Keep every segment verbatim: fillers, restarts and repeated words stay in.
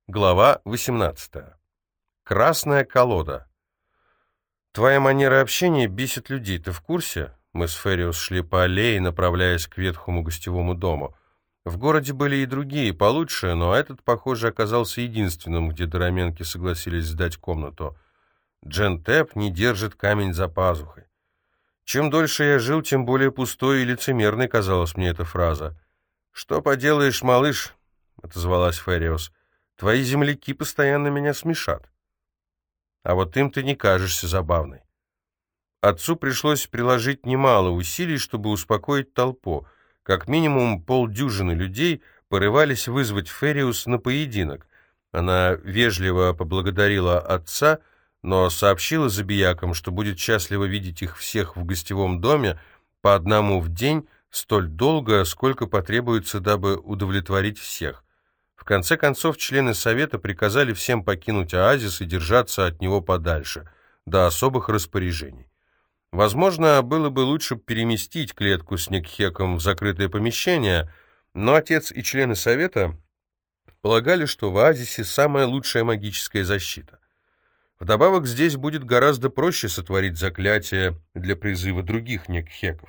Глава восемнадцатая. Красная колода. Твоя манера общения бесит людей, ты в курсе? Мы с Фериус шли по аллее, направляясь к ветхому гостевому дому. В городе были и другие, получше, но этот, похоже, оказался единственным, где Дороменки согласились сдать комнату. Джентеп не держит камень за пазухой. Чем дольше я жил, тем более пустой и лицемерной казалась мне эта фраза. «Что поделаешь, малыш?» — отозвалась Фериус. «Твои земляки постоянно меня смешат. А вот им ты не кажешься забавной». Отцу пришлось приложить немало усилий, чтобы успокоить толпу. Как минимум полдюжины людей порывались вызвать Фериус на поединок. Она вежливо поблагодарила отца, но сообщила забиякам, что будет счастлива видеть их всех в гостевом доме по одному в день столь долго, сколько потребуется, дабы удовлетворить всех. В конце концов, члены совета приказали всем покинуть оазис и держаться от него подальше, до особых распоряжений. Возможно, было бы лучше переместить клетку с Никхеком в закрытое помещение, но отец и члены совета полагали, что в оазисе самая лучшая магическая защита. Вдобавок, здесь будет гораздо проще сотворить заклятие для призыва других Никхеков.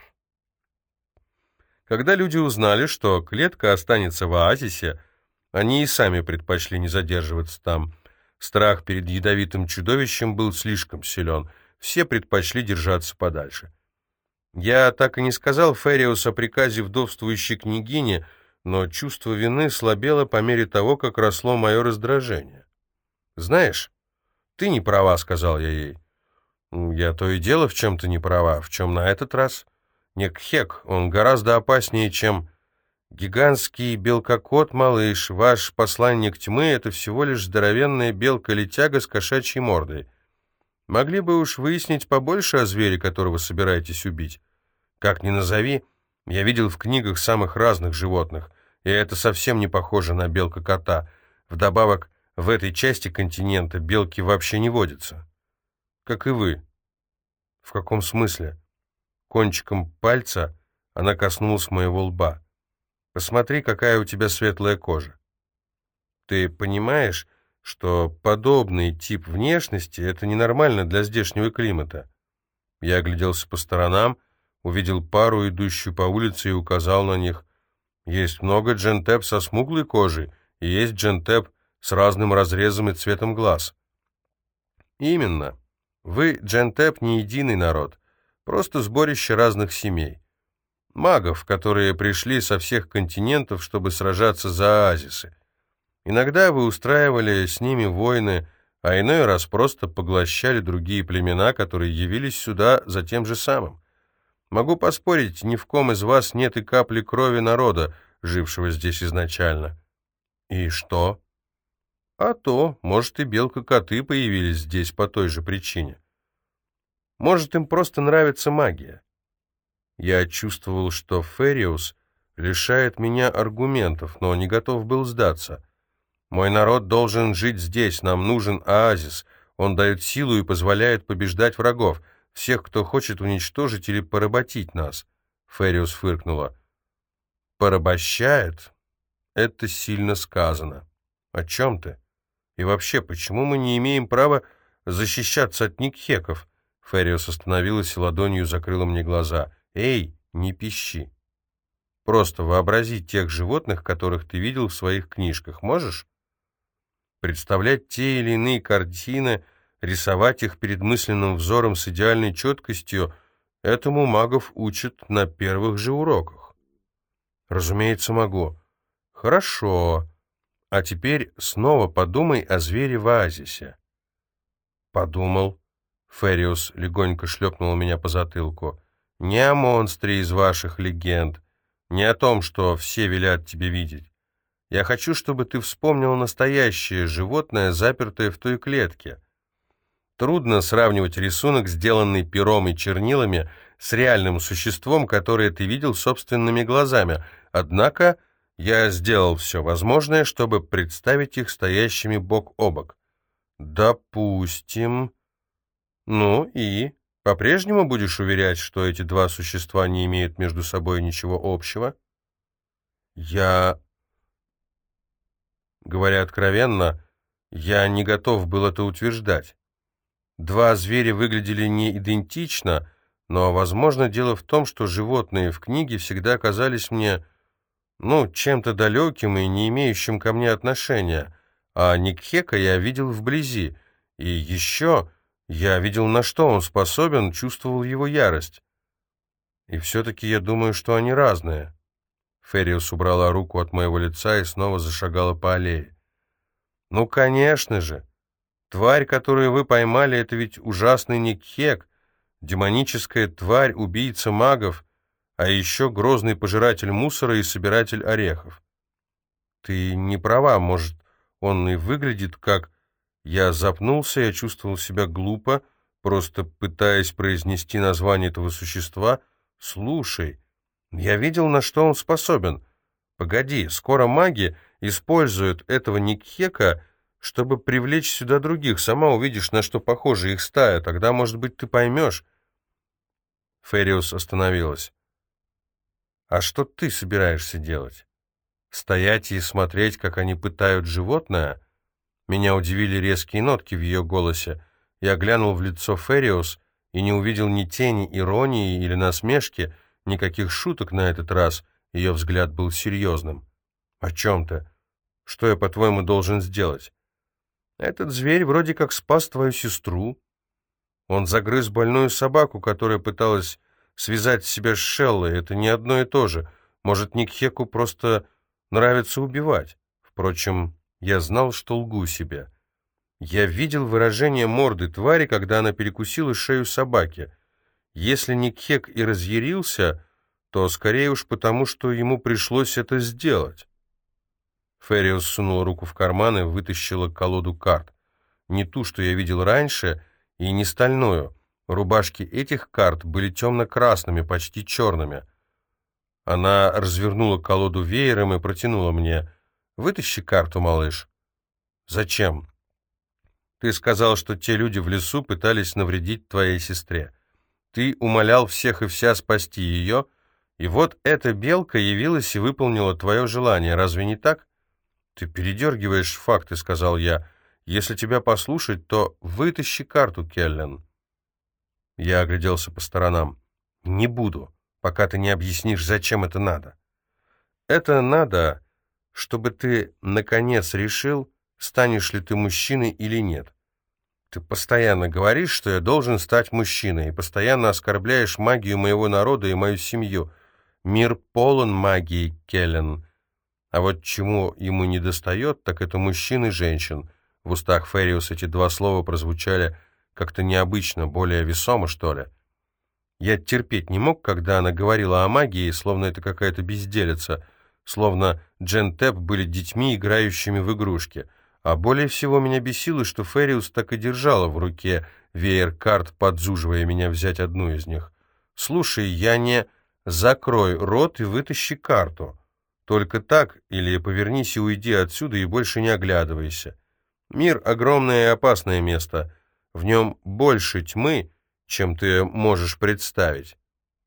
Когда люди узнали, что клетка останется в оазисе, они и сами предпочли не задерживаться там. Страх перед ядовитым чудовищем был слишком силен. Все предпочли держаться подальше. Я так и не сказал Фериус о приказе вдовствующей княгини, но чувство вины слабело по мере того, как росло мое раздражение. «Знаешь, ты не права», — сказал я ей. «Я то и дело в чем-то не права. В чем на этот раз? Никхек, он гораздо опаснее, чем...» «Гигантский белкокот, малыш, ваш посланник тьмы — это всего лишь здоровенная белка-летяга с кошачьей мордой. Могли бы уж выяснить побольше о звере, которого собираетесь убить. Как ни назови, я видел в книгах самых разных животных, и это совсем не похоже на белка-кота. Вдобавок, в этой части континента белки вообще не водятся. Как и вы». «В каком смысле?» Кончиком пальца она коснулась моего лба. «Посмотри, какая у тебя светлая кожа. Ты понимаешь, что подобный тип внешности — это ненормально для здешнего климата?» Я огляделся по сторонам, увидел пару, идущую по улице, и указал на них. Есть много джентеп со смуглой кожей, и есть джентеп с разным разрезом и цветом глаз. Именно. Вы, джентеп, не единый народ, просто сборище разных семей. Магов, которые пришли со всех континентов, чтобы сражаться за оазисы. Иногда вы устраивали с ними войны, а иной раз просто поглощали другие племена, которые явились сюда за тем же самым. Могу поспорить, ни в ком из вас нет и капли крови народа, жившего здесь изначально. И что? А то, может, и белка-коты появились здесь по той же причине. Может, им просто нравится магия. Я чувствовал, что Фериус лишает меня аргументов, но не готов был сдаться. Мой народ должен жить здесь, нам нужен оазис. Он дает силу и позволяет побеждать врагов, всех, кто хочет уничтожить или поработить нас. Фериус фыркнула. «Порабощает? Это сильно сказано. О чем ты? И вообще, почему мы не имеем права защищаться от никхеков?» Фериус остановилась и ладонью закрыла мне глаза. «Эй, не пищи. Просто вообрази тех животных, которых ты видел в своих книжках. Можешь? Представлять те или иные картины, рисовать их перед мысленным взором с идеальной четкостью — этому магов учат на первых же уроках». «Разумеется, могу». «Хорошо. А теперь снова подумай о звере в оазисе». «Подумал». Фериус легонько шлепнула меня по затылку. «Не о монстре из ваших легенд, не о том, что все велят тебе видеть. Я хочу, чтобы ты вспомнил настоящее животное, запертое в той клетке. Трудно сравнивать рисунок, сделанный пером и чернилами, с реальным существом, которое ты видел собственными глазами. Однако я сделал все возможное, чтобы представить их стоящими бок о бок». «Допустим. Ну и...» По-прежнему будешь уверять, что эти два существа не имеют между собой ничего общего? Я, говоря откровенно, Я не готов был это утверждать. Два зверя выглядели не идентично, но, возможно, дело в том, что животные в книге всегда казались мне, ну, чем-то далеким и не имеющим ко мне отношения, а Никхека я видел вблизи, и еще я видел, на что он способен, чувствовал его ярость. И все-таки я думаю, что они разные. Фериус убрала руку от моего лица и снова зашагала по аллее. «Ну, конечно же! Тварь, которую вы поймали, это ведь ужасный Никхек, демоническая тварь, убийца магов, а еще грозный пожиратель мусора и собиратель орехов. Ты не права, может, он и выглядит как...» Я запнулся, я чувствовал себя глупо, просто пытаясь произнести название этого существа. «Слушай, я видел, на что он способен. Погоди, скоро маги используют этого Никхека, чтобы привлечь сюда других. Сама увидишь, на что похожа их стая. Тогда, может быть, ты поймешь». Фериус остановилась. «А что ты собираешься делать? Стоять и смотреть, как они пытают животное?» Меня удивили резкие нотки в ее голосе. Я глянул в лицо Фериус и не увидел ни тени иронии или насмешки, никаких шуток на этот раз. Ее взгляд был серьезным. «О чем ты? Что я, по-твоему, должен сделать?» «Этот зверь вроде как спас твою сестру. Он загрыз больную собаку, которая пыталась связать себя с Шеллой. Это не одно и то же. Может, Никхеку просто нравится убивать. Впрочем, я знал, что лгу себе. Я видел выражение морды твари, когда она перекусила шею собаки. Если Никхек и разъярился, то скорее уж потому, что ему пришлось это сделать». Фериус сунула руку в карман и вытащила колоду карт. Не ту, что я видел раньше, и не стальную. Рубашки этих карт были темно-красными, почти черными. Она развернула колоду веером и протянула мне. «Вытащи карту, малыш». «Зачем?» «Ты сказал, что те люди в лесу пытались навредить твоей сестре. Ты умолял всех и вся спасти ее, и вот эта белка явилась и выполнила твое желание. Разве не так?» «Ты передергиваешь факты», — сказал я. «Если тебя послушать, то вытащи карту, Келлен». Я огляделся по сторонам. «Не буду, пока ты не объяснишь, зачем это надо». «Это надо, чтобы ты, наконец, решил, станешь ли ты мужчиной или нет. Ты постоянно говоришь, что я должен стать мужчиной, и постоянно оскорбляешь магию моего народа и мою семью. Мир полон магии, Келлен. А вот чему ему недостает, так это мужчин и женщин». В устах Фериус эти два слова прозвучали как-то необычно, более весомо, что ли. Я терпеть не мог, когда она говорила о магии, словно это какая-то безделица, словно Джентеп были детьми, играющими в игрушки. А более всего меня бесило, что Фериус так и держала в руке веер карт, подзуживая меня взять одну из них. «Слушай, я не... Закрой рот и вытащи карту. Только так, или повернись и уйди отсюда, и больше не оглядывайся. Мир — огромное и опасное место. В нем больше тьмы, чем ты можешь представить.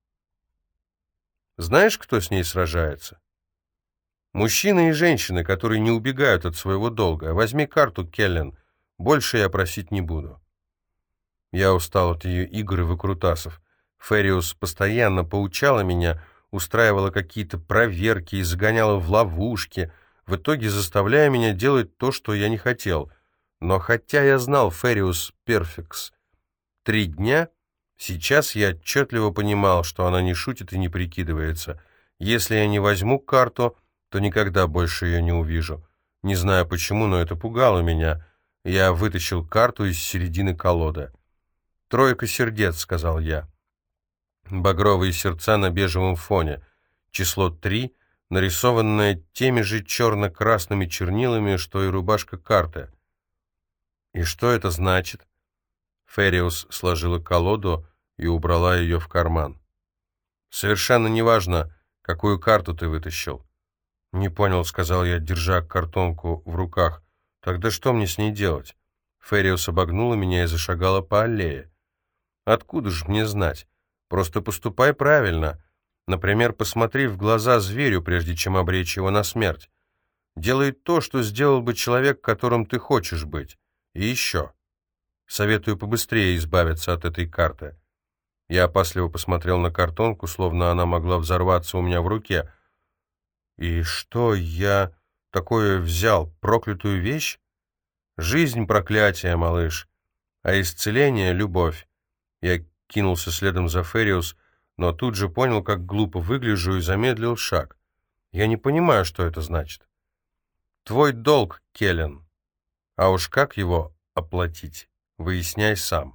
Знаешь, кто с ней сражается? Мужчины и женщины, которые не убегают от своего долга. Возьми карту, Келлен. Больше я просить не буду». Я устал от ее игр и выкрутасов. Фериус постоянно поучала меня, устраивала какие-то проверки и загоняла в ловушки, в итоге заставляя меня делать то, что я не хотел. Но хотя я знал Фериус Перфекс три дня, сейчас я отчетливо понимал, что она не шутит и не прикидывается. Если я не возьму карту, то никогда больше ее не увижу. Не знаю почему, но это пугало меня. Я вытащил карту из середины колоды. «Тройка сердец», — сказал я. Багровые сердца на бежевом фоне. Число три, нарисованное теми же черно-красными чернилами, что и рубашка карты. «И что это значит?» Фериус сложила колоду и убрала ее в карман. «Совершенно неважно, какую карту ты вытащил». «Не понял», — сказал я, держа картонку в руках. «Тогда что мне с ней делать?» Фериус обогнула меня и зашагала по аллее. «Откуда ж мне знать? Просто поступай правильно. Например, посмотри в глаза зверю, прежде чем обречь его на смерть. Делай то, что сделал бы человек, которым ты хочешь быть. И еще. Советую побыстрее избавиться от этой карты. Я опасливо посмотрел на картонку, словно она могла взорваться у меня в руке. И что я такое взял? Проклятую вещь? Жизнь — проклятие, малыш, а исцеление — любовь. Я кинулся следом за Фериус, но тут же понял, как глупо выгляжу, и замедлил шаг. Я не понимаю, что это значит. Твой долг, Келлен. А уж как его оплатить, выясняй сам.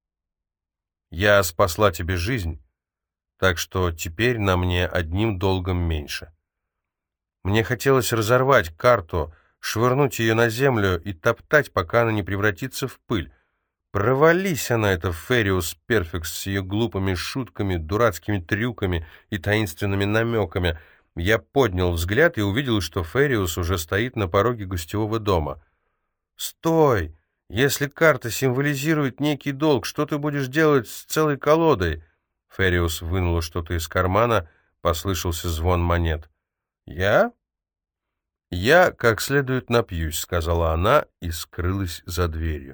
Я спасла тебе жизнь, так что теперь на мне одним долгом меньше. Мне хотелось разорвать карту, швырнуть ее на землю и топтать, пока она не превратится в пыль. Провались она, эта Фериус Перфекс, с ее глупыми шутками, дурацкими трюками и таинственными намеками. Я поднял взгляд и увидел, что Фериус уже стоит на пороге гостевого дома. «Стой! Если карта символизирует некий долг, что ты будешь делать с целой колодой?» Фериус вынула что-то из кармана, послышался звон монет. «Я?» «Я как следует напьюсь», — сказала она и скрылась за дверью.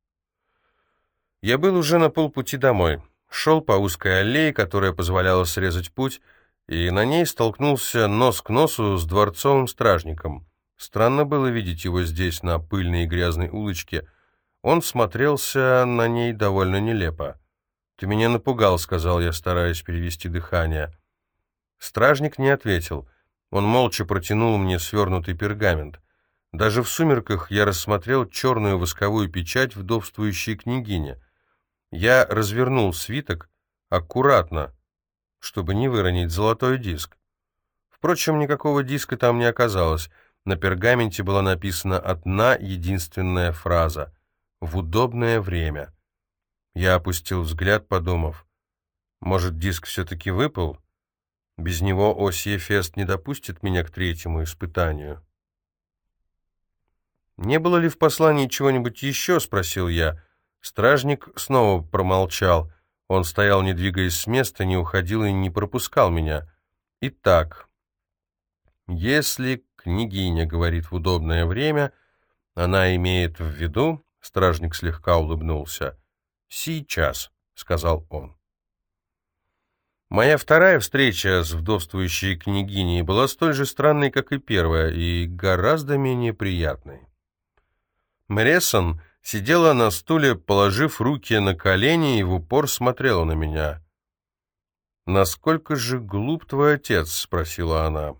Я был уже на полпути домой. Шел по узкой аллее, которая позволяла срезать путь, и на ней столкнулся нос к носу с дворцовым стражником. Странно было видеть его здесь, на пыльной и грязной улочке. Он смотрелся на ней довольно нелепо. «Ты меня напугал», — сказал я, стараясь перевести дыхание. Стражник не ответил. Он молча протянул мне свернутый пергамент. Даже в сумерках я рассмотрел черную восковую печать вдовствующей княгини. Я развернул свиток аккуратно, чтобы не выронить золотой диск. Впрочем, никакого диска там не оказалось. На пергаменте была написана одна единственная фраза «В удобное время». Я опустил взгляд, подумав, может, диск все-таки выпал? Без него Осия Фест не допустит меня к третьему испытанию. «Не было ли в послании чего-нибудь еще?» — спросил я. Стражник снова промолчал. Он стоял, не двигаясь с места, не уходил и не пропускал меня. «Итак, если княгиня говорит в удобное время, она имеет в виду...» — стражник слегка улыбнулся. «Сейчас», — сказал он. Моя вторая встреча с вдовствующей княгиней была столь же странной, как и первая, и гораздо менее приятной. Мресон сидела на стуле, положив руки на колени, и в упор смотрела на меня. «Насколько же глуп твой отец?» — спросила она.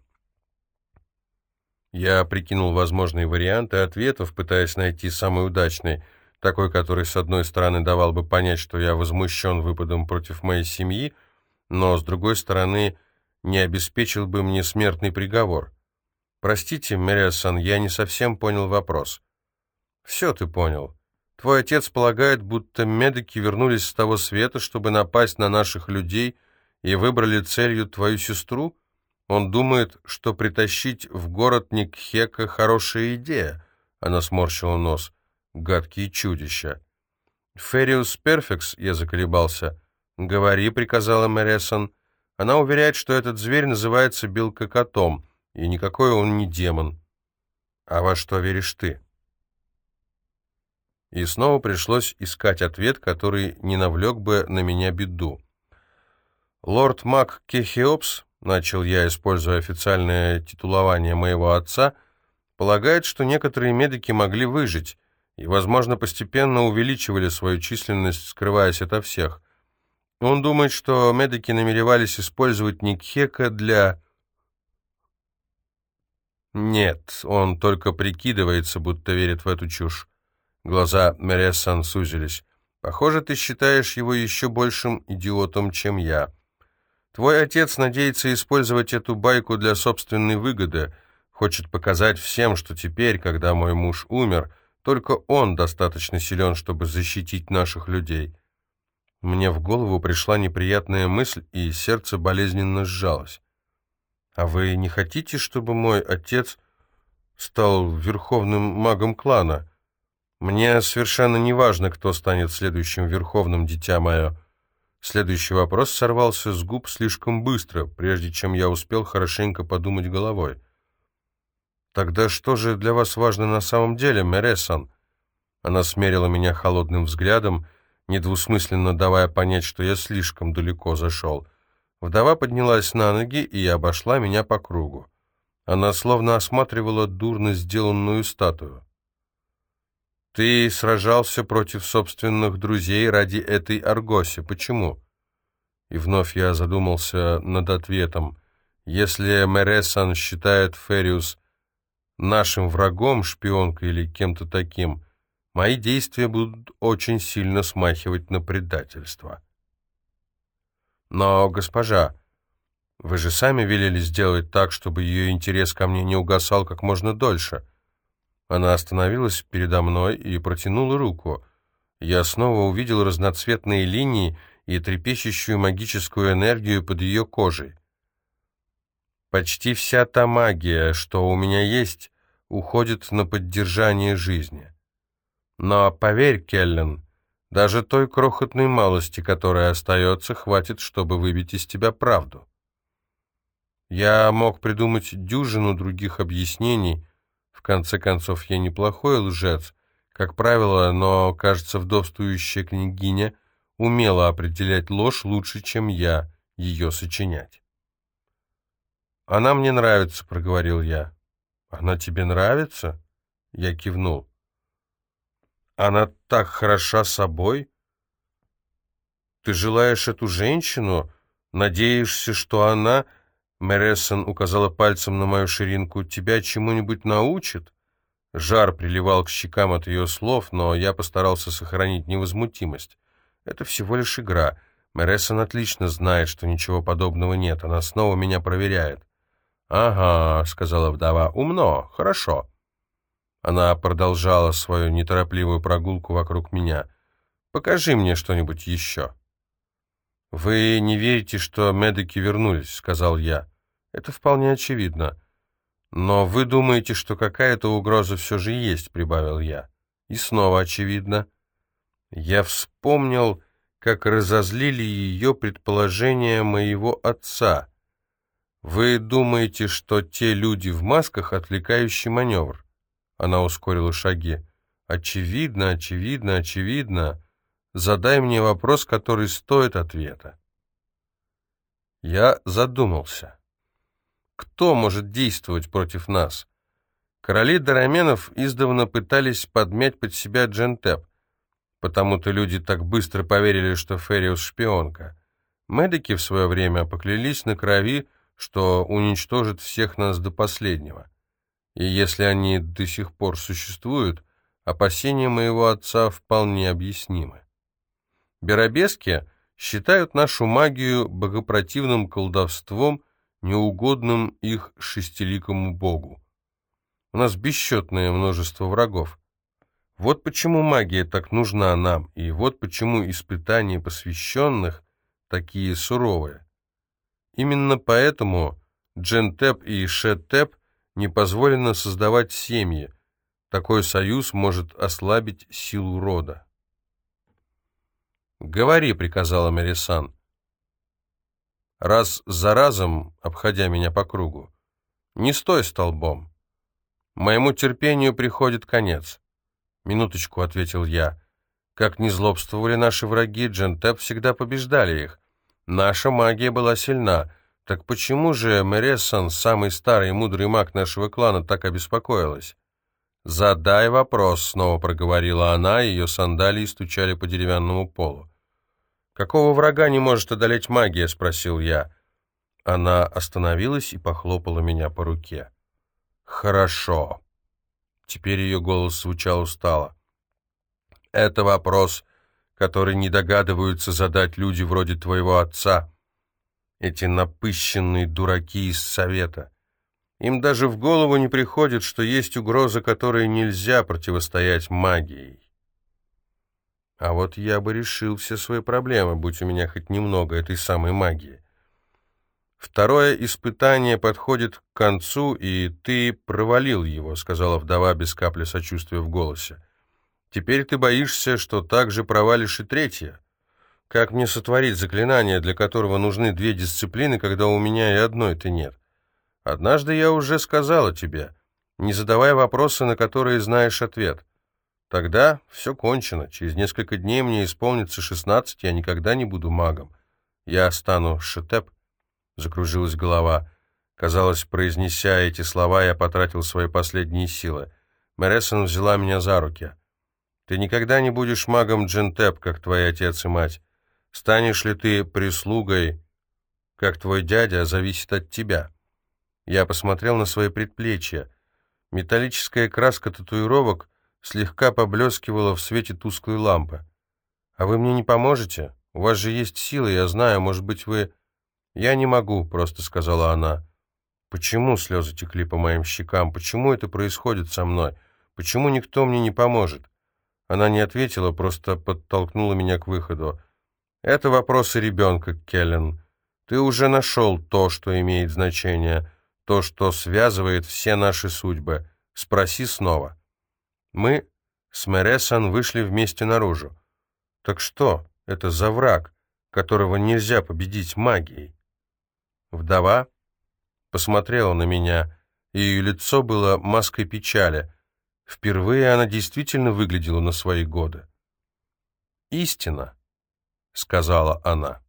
Я прикинул возможные варианты ответов, пытаясь найти самый удачный, такой, который, с одной стороны, давал бы понять, что я возмущен выпадом против моей семьи, но, с другой стороны, не обеспечил бы мне смертный приговор. «Простите, Мресон, я не совсем понял вопрос». «Все ты понял. Твой отец полагает, будто медики вернулись с того света, чтобы напасть на наших людей и выбрали целью твою сестру? Он думает, что притащить в город Никхека хорошая идея». Она сморщила нос. «Гадкие чудища». «Фериус Перфекс», — я заколебался. «Говори», — приказала Мресон. «Она уверяет, что этот зверь называется белкокотом, и никакой он не демон». «А во что веришь ты?» И снова пришлось искать ответ, который не навлек бы на меня беду. «Лорд Мак Кехиопс», — начал я, используя официальное титулование моего отца, полагает, что некоторые медики могли выжить и, возможно, постепенно увеличивали свою численность, скрываясь ото всех. Он думает, что медики намеревались использовать Никхека для... Нет, он только прикидывается, будто верит в эту чушь. Глаза Мресон сузились. «Похоже, ты считаешь его еще большим идиотом, чем я. Твой отец надеется использовать эту байку для собственной выгоды, хочет показать всем, что теперь, когда мой муж умер, только он достаточно силен, чтобы защитить наших людей». Мне в голову пришла неприятная мысль, и сердце болезненно сжалось. «А вы не хотите, чтобы мой отец стал верховным магом клана? Мне совершенно не важно, кто станет следующим верховным, дитя мое». Следующий вопрос сорвался с губ слишком быстро, прежде чем я успел хорошенько подумать головой. «Тогда что же для вас важно на самом деле, Мересан?» Она смерила меня холодным взглядом, недвусмысленно давая понять, что я слишком далеко зашел. Вдова поднялась на ноги и обошла меня по кругу. Она словно осматривала дурно сделанную статую. «Ты сражался против собственных друзей ради этой Аргоси. Почему?» И вновь я задумался над ответом. Если Мересан считает Фериус нашим врагом, шпионкой или кем-то таким, мои действия будут очень сильно смахивать на предательство. «Но, госпожа, вы же сами велели сделать так, чтобы ее интерес ко мне не угасал как можно дольше». Она остановилась передо мной и протянула руку. Я снова увидел разноцветные линии и трепещущую магическую энергию под ее кожей. «Почти вся та магия, что у меня есть, уходит на поддержание жизни. Но поверь, Келлен, даже той крохотной малости, которая остается, хватит, чтобы выбить из тебя правду. Я мог придумать дюжину других объяснений. В конце концов, я неплохой лжец, как правило, но, кажется, вдовствующая княгиня умела определять ложь лучше, чем я ее сочинять. «Она мне нравится», — проговорил я. «Она тебе нравится?» — я кивнул. «Она так хороша собой. Ты желаешь эту женщину? Надеешься, что она...» Мересан указала пальцем на мою ширинку. «Тебя чему-нибудь научит?» Жар приливал к щекам от ее слов, но я постарался сохранить невозмутимость. «Это всего лишь игра. Мересан отлично знает, что ничего подобного нет. Она снова меня проверяет». «Ага», — сказала вдова, — «умно, хорошо». Она продолжала свою неторопливую прогулку вокруг меня. «Покажи мне что-нибудь еще». «Вы не верите, что медики вернулись», — сказал я. «Это вполне очевидно. Но вы думаете, что какая-то угроза все же есть», — прибавил я. «И снова очевидно». Я вспомнил, как разозлили ее предположения моего отца. «Вы думаете, что те люди в масках — отвлекающий маневр?» Она ускорила шаги. «Очевидно, очевидно, очевидно. Задай мне вопрос, который стоит ответа». Я задумался. Кто может действовать против нас? Короли Дораменов издавна пытались подмять под себя Джентеп, потому-то люди так быстро поверили, что Фериус шпионка. Медики в свое время поклялись на крови, что уничтожат всех нас до последнего. И если они до сих пор существуют, опасения моего отца вполне объяснимы. Беробески считают нашу магию богопротивным колдовством, неугодным их шестиликому богу. У нас бесчетное множество врагов. Вот почему магия так нужна нам, и вот почему испытания посвященных такие суровые. Именно поэтому Джентеп и Шеттеп не позволено создавать семьи. Такой союз может ослабить силу рода. «Говори», — приказала Мересан, раз за разом обходя меня по кругу. «Не стой столбом. Моему терпению приходит конец». «Минуточку», — ответил я. «Как ни злобствовали наши враги, Джентеп всегда побеждали их. Наша магия была сильна. Так почему же Мересан, самый старый и мудрый маг нашего клана, так обеспокоилась?» «Задай вопрос», — снова проговорила она, и ее сандалии стучали по деревянному полу. «Какого врага не может одолеть магия?» — спросил я. Она остановилась и похлопала меня по руке. «Хорошо». Теперь ее голос звучал устало. «Это вопрос, который не догадываются задать люди вроде твоего отца. Эти напыщенные дураки из совета. Им даже в голову не приходит, что есть угроза, которой нельзя противостоять магией. А вот я бы решил все свои проблемы, будь у меня хоть немного этой самой магии. Второе испытание подходит к концу, и ты провалил его», — сказала вдова без капли сочувствия в голосе. «Теперь ты боишься, что так же провалишь и третье. Как мне сотворить заклинание, для которого нужны две дисциплины, когда у меня и одной-то нет? Однажды я уже сказала тебе, Не задавай вопросы, на которые знаешь ответ. Тогда все кончено. Через несколько дней мне исполнится шестнадцать, я никогда не буду магом. Я стану Шетеп. Закружилась голова. Казалось, произнеся эти слова, я потратил свои последние силы. Мересен взяла меня за руки. «Ты никогда не будешь магом Джентеп, как твой отец и мать. Станешь ли ты прислугой, как твой дядя, зависит от тебя». Я посмотрел на свои предплечья. Металлическая краска татуировок слегка поблескивала в свете тусклой лампы. «А вы мне не поможете? У вас же есть силы, я знаю, может быть, вы...» «Я не могу», — просто сказала она. «Почему?» — слезы текли по моим щекам. «Почему это происходит со мной? Почему никто мне не поможет?» Она не ответила, просто подтолкнула меня к выходу. «Это вопросы ребенка, Келлен. Ты уже нашел то, что имеет значение, то, что связывает все наши судьбы. Спроси снова». Мы с Мересан вышли вместе наружу. Так что это за враг, которого нельзя победить магией? Вдова посмотрела на меня, и ее лицо было маской печали. Впервые она действительно выглядела на свои годы. «Истина», — сказала она.